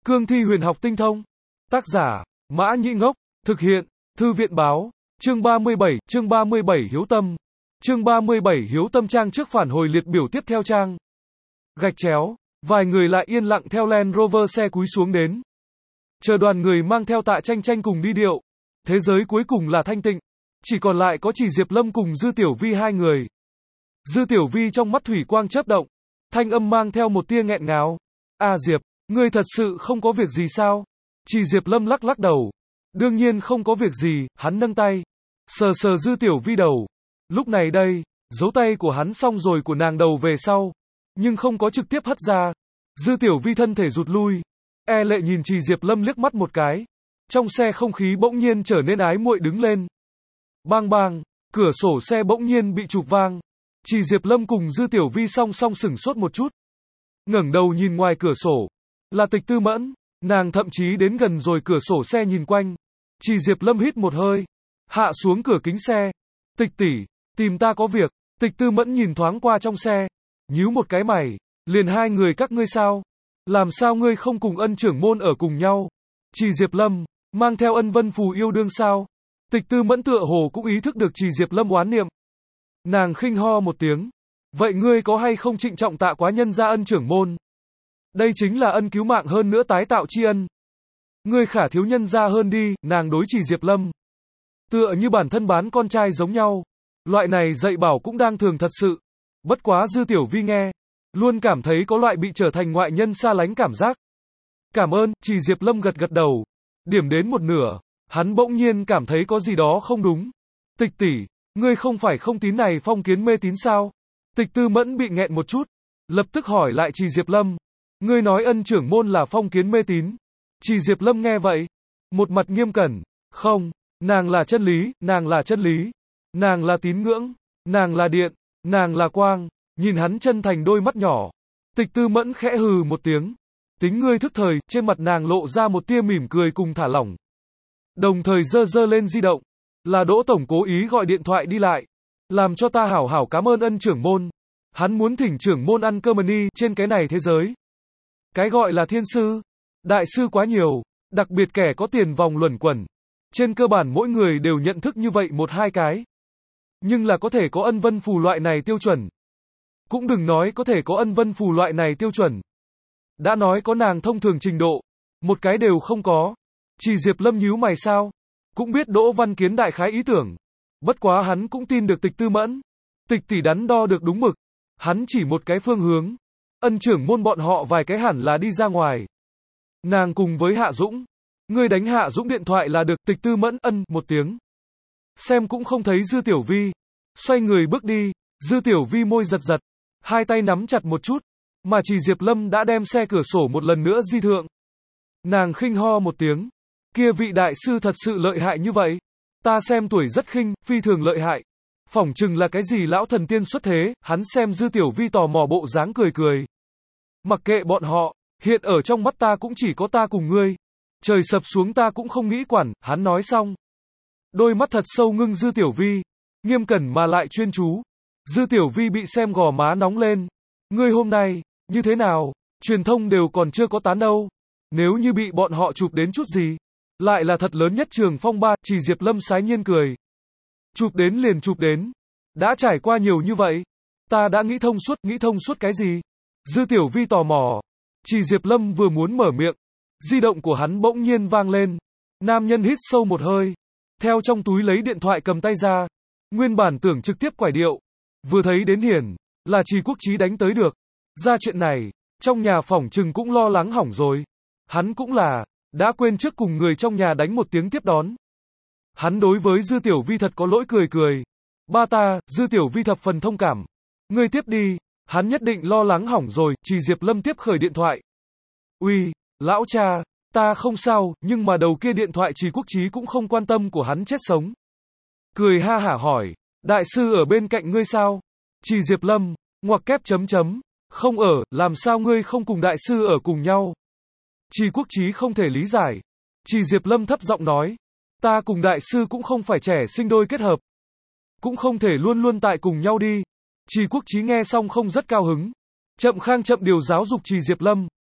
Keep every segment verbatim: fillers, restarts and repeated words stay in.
Cương thi huyền học tinh thông. Tác giả, Mã Nhĩ Ngốc. Thực hiện, Thư viện báo. Chương ba mươi bảy, chương ba mươi bảy Hiếu Tâm. Chương ba mươi bảy Hiếu Tâm trang trước phản hồi liệt biểu tiếp theo trang. Gạch chéo, vài người lại yên lặng theo Land Rover xe cúi xuống đến. Chờ đoàn người mang theo Tạ Tranh Tranh cùng đi điệu. Thế giới cuối cùng là thanh tịnh. Chỉ còn lại có chỉ Diệp Lâm cùng Dư Tiểu Vi hai người. Dư Tiểu Vi trong mắt thủy quang chớp động. Thanh âm mang theo một tia nghẹn ngào. À Diệp, ngươi thật sự không có việc gì sao? Chỉ Diệp Lâm lắc lắc đầu. Đương nhiên không có việc gì, hắn nâng tay. Sờ sờ Dư Tiểu Vi đầu. Lúc này đây, dấu tay của hắn xong rồi của nàng đầu về sau. Nhưng không có trực tiếp hất ra. Dư Tiểu Vi thân thể rụt lui. E lệ nhìn Trì Diệp Lâm liếc mắt một cái. Trong xe không khí bỗng nhiên trở nên ái muội đứng lên. Bang bang, cửa sổ xe bỗng nhiên bị chụp vang. Trì Diệp Lâm cùng Dư Tiểu Vi song song sửng sốt một chút. Ngẩng đầu nhìn ngoài cửa sổ. Là Tịch Tư Mẫn. Nàng thậm chí đến gần rồi cửa sổ xe nhìn quanh. Trì Diệp Lâm hít một hơi. Hạ xuống cửa kính xe. Tịch tỷ, tìm ta có việc. Tịch Tư Mẫn nhìn thoáng qua trong xe. Nhíu một cái mày. Liền hai người các ngươi sao? Làm sao ngươi không cùng Ân trưởng môn ở cùng nhau? Trì Diệp Lâm, mang theo Ân Vân Phù yêu đương sao? Tịch Tư Mẫn tựa hồ cũng ý thức được Trì Diệp Lâm oán niệm. Nàng khinh ho một tiếng. Vậy ngươi có hay không trịnh trọng tạ quá nhân gia Ân trưởng môn? Đây chính là ân cứu mạng hơn nữa tái tạo tri ân. Ngươi khả thiếu nhân gia hơn đi, nàng đối Trì Diệp Lâm. Tựa như bản thân bán con trai giống nhau. Loại này dạy bảo cũng đang thường thật sự. Bất quá Dư Tiểu Vi nghe. Luôn cảm thấy có loại bị trở thành ngoại nhân xa lánh cảm giác. Cảm ơn, Trì Diệp Lâm gật gật đầu. Điểm đến một nửa. Hắn bỗng nhiên cảm thấy có gì đó không đúng. Tịch tỷ, ngươi không phải không tín này phong kiến mê tín sao? Tịch Tư Mẫn bị nghẹn một chút. Lập tức hỏi lại Trì Diệp Lâm. Ngươi nói Ân trưởng môn là phong kiến mê tín. Trì Diệp Lâm nghe vậy. Một mặt nghiêm cẩn. Không, nàng là chân lý, nàng là chân lý. Nàng là tín ngưỡng. Nàng là điện. Nàng là quang. Nhìn hắn chân thành đôi mắt nhỏ. Tịch Tư Mẫn khẽ hừ một tiếng. Tính ngươi thức thời, trên mặt nàng lộ ra một tia mỉm cười cùng thả lỏng. Đồng thời giơ giơ lên di động. Là Đỗ tổng cố ý gọi điện thoại đi lại. Làm cho ta hảo hảo cảm ơn Ân trưởng môn. Hắn muốn thỉnh trưởng môn ăn cơm ni trên cái này thế giới. Cái gọi là thiên sư, đại sư quá nhiều, đặc biệt kẻ có tiền vòng luẩn quẩn. Trên cơ bản mỗi người đều nhận thức như vậy một hai cái. Nhưng là có thể có Ân Vân Phù loại này tiêu chuẩn. Cũng đừng nói có thể có Ân Vân Phù loại này tiêu chuẩn. Đã nói có nàng thông thường trình độ, một cái đều không có. Trì Diệp Lâm nhíu mày sao? Cũng biết Đỗ Văn Kiến đại khái ý tưởng. Bất quá hắn cũng tin được Tịch Tư Mẫn. Tịch tỷ đắn đo được đúng mực. Hắn chỉ một cái phương hướng. Ân trưởng môn bọn họ vài cái hẳn là đi ra ngoài. Nàng cùng với Hạ Dũng. Ngươi đánh Hạ Dũng điện thoại là được. Tịch Tư Mẫn ân một tiếng. Xem cũng không thấy Dư Tiểu Vi. Xoay người bước đi. Dư Tiểu Vi môi giật giật. Hai tay nắm chặt một chút. Mà Trì Diệp Lâm đã đem xe cửa sổ một lần nữa di thượng. Nàng khinh ho một tiếng. Kia vị đại sư thật sự lợi hại như vậy. Ta xem tuổi rất khinh, phi thường lợi hại. Phỏng chừng là cái gì lão thần tiên xuất thế. Hắn xem Dư Tiểu Vi tò mò bộ dáng cười cười. Mặc kệ bọn họ, hiện ở trong mắt ta cũng chỉ có ta cùng ngươi. Trời sập xuống ta cũng không nghĩ quản. Hắn nói xong. Đôi mắt thật sâu ngưng Dư Tiểu Vi. Nghiêm cẩn mà lại chuyên chú. Dư Tiểu Vi bị xem gò má nóng lên. Ngươi hôm nay, như thế nào? Truyền thông đều còn chưa có tán đâu. Nếu như bị bọn họ chụp đến chút gì, lại là thật lớn nhất trường phong ba. Trì Diệp Lâm sái nhiên cười. Chụp đến liền chụp đến. Đã trải qua nhiều như vậy. Ta đã nghĩ thông suốt, nghĩ thông suốt cái gì? Dư Tiểu Vi tò mò. Trì Diệp Lâm vừa muốn mở miệng. Di động của hắn bỗng nhiên vang lên. Nam nhân hít sâu một hơi. Theo trong túi lấy điện thoại cầm tay ra. Nguyên bản tưởng trực tiếp quải điệu. Vừa thấy đến hiển. Là Trì Quốc Chí đánh tới được. Ra chuyện này. Trong nhà phỏng chừng cũng lo lắng hỏng rồi. Hắn cũng là. Đã quên trước cùng người trong nhà đánh một tiếng tiếp đón. Hắn đối với Dư Tiểu Vi thật có lỗi cười cười. Ba ta, Dư Tiểu Vi thập phần thông cảm. Ngươi tiếp đi. Hắn nhất định lo lắng hỏng rồi. Trì Diệp Lâm tiếp khởi điện thoại. Uy, lão cha, ta không sao, nhưng mà đầu kia điện thoại Trì Quốc Chí cũng không quan tâm của hắn chết sống. Cười ha hả hỏi, đại sư ở bên cạnh ngươi sao? Trì Diệp Lâm, ngoặc kép chấm chấm, không ở, làm sao ngươi không cùng đại sư ở cùng nhau? Trì Quốc Chí không thể lý giải. Trì Diệp Lâm thấp giọng nói, ta cùng đại sư cũng không phải trẻ sinh đôi kết hợp. Cũng không thể luôn luôn tại cùng nhau đi. Trì Quốc Chí nghe xong không rất cao hứng. Chậm khang chậm điều giáo dục Trì Diệp Lâm.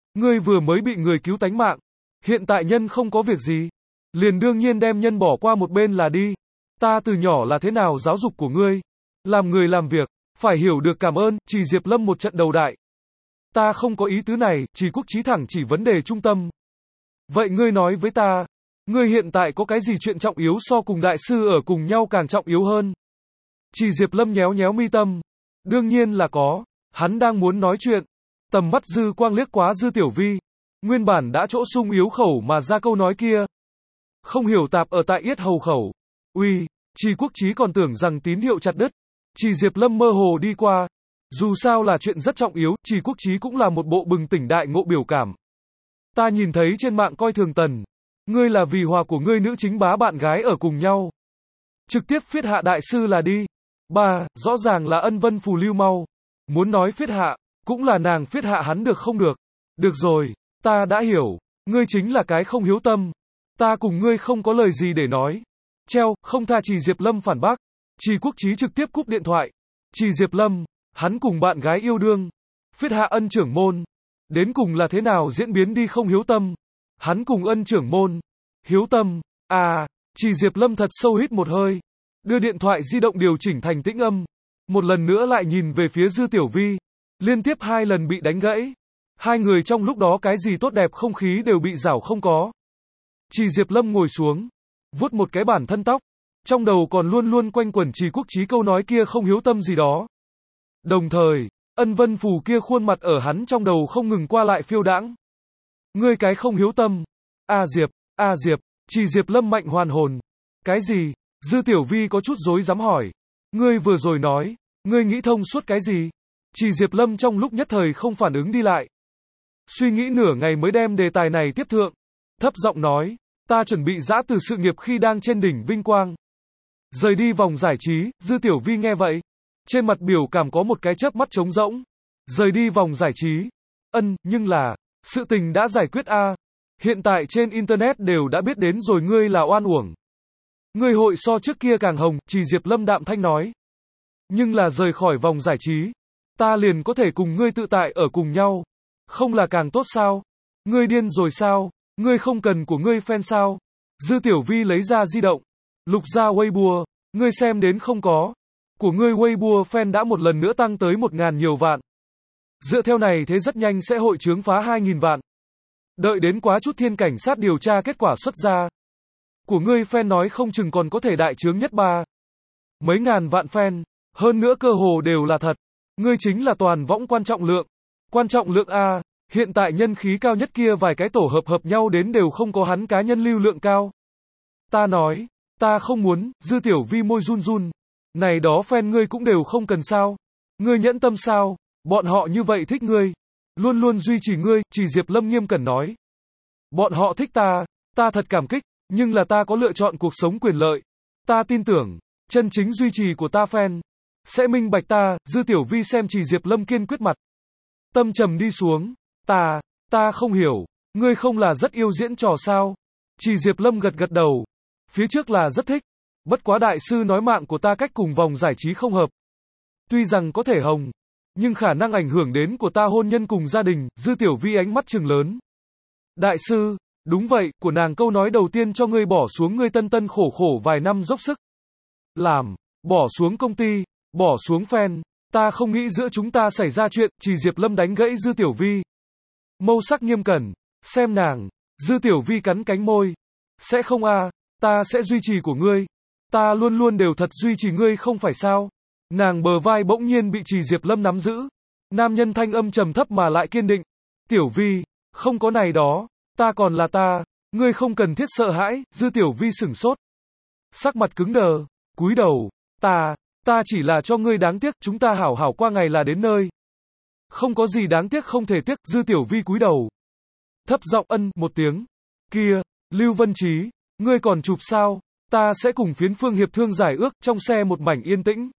Ngươi vừa mới bị người cứu tánh mạng. Hiện tại nhân không có việc gì. Liền đương nhiên đem nhân bỏ qua một bên là đi. Ta từ nhỏ là thế nào giáo dục của ngươi. Làm người làm việc, phải hiểu được cảm ơn, Trì Diệp Lâm một trận đầu đại. Ta không có ý tứ này, Trì Quốc Chí thẳng chỉ vấn đề trung tâm. Vậy ngươi nói với ta, ngươi hiện tại có cái gì chuyện trọng yếu so cùng đại sư ở cùng nhau càng trọng yếu hơn? Trì Diệp Lâm nhéo nhéo mi tâm. Đương nhiên là có. Hắn đang muốn nói chuyện. Tầm mắt dư quang liếc quá Dư Tiểu Vi. Nguyên bản đã chỗ sung yếu khẩu mà ra câu nói kia. Không hiểu tạp ở tại yết hầu khẩu. Uy, Trì Quốc Chí còn tưởng rằng tín hiệu chặt đứt. Trì Diệp Lâm mơ hồ đi qua. Dù sao là chuyện rất trọng yếu, Trì Quốc Chí cũng là một bộ bừng tỉnh đại ngộ biểu cảm. Ta nhìn thấy trên mạng coi thường Tần. Ngươi là vì hòa của ngươi nữ chính bá bạn gái ở cùng nhau. Trực tiếp phiết hạ đại sư là đi. Ba, rõ ràng là ân vân phù lưu mau. Muốn nói phiết hạ, cũng là nàng phiết hạ hắn được không được. Được rồi, ta đã hiểu. Ngươi chính là cái không hiếu tâm. Ta cùng ngươi không có lời gì để nói. Treo, không tha Trì Diệp Lâm phản bác. Trì Quốc Chí trực tiếp cúp điện thoại. Trì Diệp Lâm, hắn cùng bạn gái yêu đương. Phiết hạ ân trưởng môn. Đến cùng là thế nào diễn biến đi không hiếu tâm. Hắn cùng ân trưởng môn. Hiếu tâm, à, Trì Diệp Lâm thật sâu hít một hơi. Đưa điện thoại di động điều chỉnh thành tĩnh âm. Một lần nữa lại nhìn về phía Dư Tiểu Vi. Liên tiếp hai lần bị đánh gãy. Hai người trong lúc đó cái gì tốt đẹp không khí đều bị rảo không có. Trì Diệp Lâm ngồi xuống. Vuốt một cái bản thân tóc. Trong đầu còn luôn luôn quanh quẩn Trì Quốc Chí câu nói kia không hiếu tâm gì đó. Đồng thời, ân vân phù kia khuôn mặt ở hắn trong đầu không ngừng qua lại phiêu đãng. Ngươi cái không hiếu tâm. A Diệp, A Diệp, Trì Diệp Lâm mạnh hoàn hồn. Cái gì? Dư Tiểu Vi có chút rối rắm hỏi. Ngươi vừa rồi nói, ngươi nghĩ thông suốt cái gì? Trì Diệp Lâm trong lúc nhất thời không phản ứng đi lại. Suy nghĩ nửa ngày mới đem đề tài này tiếp thượng. Thấp giọng nói, ta chuẩn bị giã từ sự nghiệp khi đang trên đỉnh vinh quang. Rời đi vòng giải trí, Dư Tiểu Vi nghe vậy. Trên mặt biểu cảm có một cái chớp mắt trống rỗng. Rời đi vòng giải trí. Ân, nhưng là, sự tình đã giải quyết a. Hiện tại trên internet đều đã biết đến rồi ngươi là oan uổng. Ngươi hội so trước kia càng hồng, Trì Diệp Lâm đạm thanh nói. Nhưng là rời khỏi vòng giải trí. Ta liền có thể cùng ngươi tự tại ở cùng nhau. Không là càng tốt sao? Ngươi điên rồi sao? Ngươi không cần của ngươi fan sao? Dư Tiểu Vi lấy ra di động. Lục ra Weibo. Ngươi xem đến không có. Của ngươi Weibo fan đã một lần nữa tăng tới một ngàn nhiều vạn. Dựa theo này thế rất nhanh sẽ hội chướng phá hai nghìn vạn. Đợi đến quá chút thiên cảnh sát điều tra kết quả xuất ra. Của ngươi fan nói không chừng còn có thể đại chướng nhất ba. Mấy ngàn vạn fan. Hơn nữa cơ hồ đều là thật. Ngươi chính là toàn võng quan trọng lượng. Quan trọng lượng A. Hiện tại nhân khí cao nhất kia vài cái tổ hợp hợp nhau đến đều không có hắn cá nhân lưu lượng cao. Ta nói. Ta không muốn. Dư Tiểu Vi môi run run. Này đó fan ngươi cũng đều không cần sao. Ngươi nhẫn tâm sao. Bọn họ như vậy thích ngươi. Luôn luôn duy trì ngươi, Trì Diệp Lâm nghiêm cẩn nói. Bọn họ thích ta. Ta thật cảm kích. Nhưng là ta có lựa chọn cuộc sống quyền lợi. Ta tin tưởng. Chân chính duy trì của ta fan. Sẽ minh bạch ta. Dư Tiểu Vi xem Trì Diệp Lâm kiên quyết mặt. Tâm trầm đi xuống. Ta. Ta không hiểu. Ngươi không là rất yêu diễn trò sao. Trì Diệp Lâm gật gật đầu. Phía trước là rất thích. Bất quá đại sư nói mạng của ta cách cùng vòng giải trí không hợp. Tuy rằng có thể hồng. Nhưng khả năng ảnh hưởng đến của ta hôn nhân cùng gia đình. Dư Tiểu Vi ánh mắt trừng lớn. Đại sư. Đúng vậy, của nàng câu nói đầu tiên cho ngươi bỏ xuống ngươi tân tân khổ khổ vài năm dốc sức. Làm. Bỏ xuống công ty. Bỏ xuống fan. Ta không nghĩ giữa chúng ta xảy ra chuyện. Trì Diệp Lâm đánh gãy Dư Tiểu Vi. Mâu sắc nghiêm cẩn. Xem nàng. Dư Tiểu Vi cắn cánh môi. Sẽ không a. Ta sẽ duy trì của ngươi. Ta luôn luôn đều thật duy trì ngươi không phải sao. Nàng bờ vai bỗng nhiên bị Trì Diệp Lâm nắm giữ. Nam nhân thanh âm trầm thấp mà lại kiên định. Tiểu Vi. Không có này đó. Ta còn là ta. Ngươi không cần thiết sợ hãi. Dư Tiểu Vi sửng sốt. Sắc mặt cứng đờ. Cúi đầu. Ta. Ta chỉ là cho ngươi đáng tiếc. Chúng ta hảo hảo qua ngày là đến nơi. Không có gì đáng tiếc không thể tiếc. Dư Tiểu Vi cúi đầu. Thấp giọng ân một tiếng. Kia. Lưu Vân Trí. Ngươi còn chụp sao? Ta sẽ cùng phiến phương hiệp thương giải ước. Trong xe một mảnh yên tĩnh.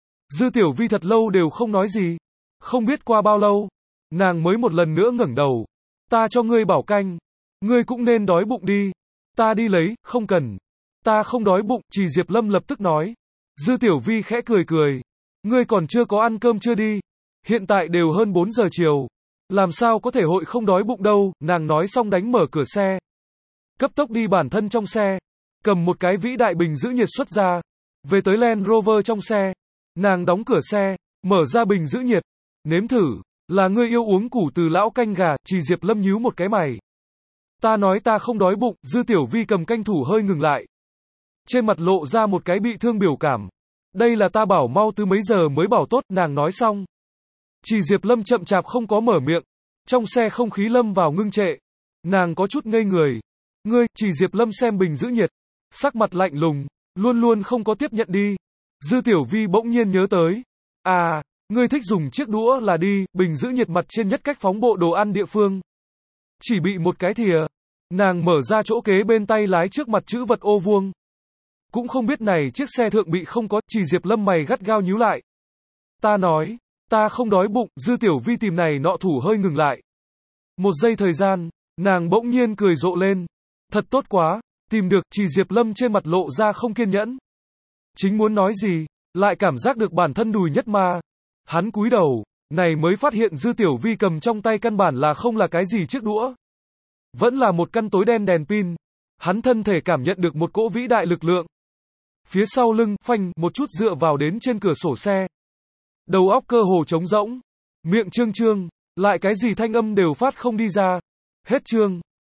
Dư Tiểu Vi thật lâu đều không nói gì. Không biết qua bao lâu. Nàng mới một lần nữa ngẩng đầu. Ta cho ngươi bảo canh. Ngươi cũng nên đói bụng đi. Ta đi lấy, không cần. Ta không đói bụng, Trì Diệp Lâm lập tức nói. Dư Tiểu Vi khẽ cười cười. Ngươi còn chưa có ăn cơm chưa đi. Hiện tại đều hơn bốn giờ chiều. Làm sao có thể hội không đói bụng đâu, nàng nói xong đánh mở cửa xe. Cấp tốc đi bản thân trong xe. Cầm một cái vĩ đại bình giữ nhiệt xuất ra. Về tới Land Rover trong xe. Nàng đóng cửa xe. Mở ra bình giữ nhiệt. Nếm thử. Là ngươi yêu uống củ từ lão canh gà, Trì Diệp Lâm nhíu một cái mày. Ta nói ta không đói bụng, Dư Tiểu Vi cầm canh thủ hơi ngừng lại. Trên mặt lộ ra một cái bị thương biểu cảm. Đây là ta bảo mau từ mấy giờ mới bảo tốt, nàng nói xong. Trì Diệp Lâm chậm chạp không có mở miệng. Trong xe không khí lâm vào ngưng trệ. Nàng có chút ngây người. Ngươi, Trì Diệp Lâm xem bình giữ nhiệt. Sắc mặt lạnh lùng, luôn luôn không có tiếp nhận đi. Dư Tiểu Vi bỗng nhiên nhớ tới. À, ngươi thích dùng chiếc đũa là đi, bình giữ nhiệt mặt trên nhất cách phóng bộ đồ ăn địa phương. Chỉ bị một cái thìa. Nàng mở ra chỗ kế bên tay lái trước mặt chữ vật ô vuông. Cũng không biết này chiếc xe thượng bị không có, Trì Diệp Lâm mày gắt gao nhíu lại. Ta nói, ta không đói bụng, Dư Tiểu Vi tìm này nọ thủ hơi ngừng lại. Một giây thời gian, nàng bỗng nhiên cười rộ lên. Thật tốt quá, tìm được, Trì Diệp Lâm trên mặt lộ ra không kiên nhẫn. Chính muốn nói gì, lại cảm giác được bản thân đùi nhất ma. Hắn cúi đầu, này mới phát hiện Dư Tiểu Vi cầm trong tay căn bản là không là cái gì chiếc đũa. Vẫn là một căn tối đen đèn pin. Hắn thân thể cảm nhận được một cỗ vĩ đại lực lượng. Phía sau lưng, phanh, một chút dựa vào đến trên cửa sổ xe. Đầu óc cơ hồ trống rỗng. Miệng trương trương, lại cái gì thanh âm đều phát không đi ra. Hết chương.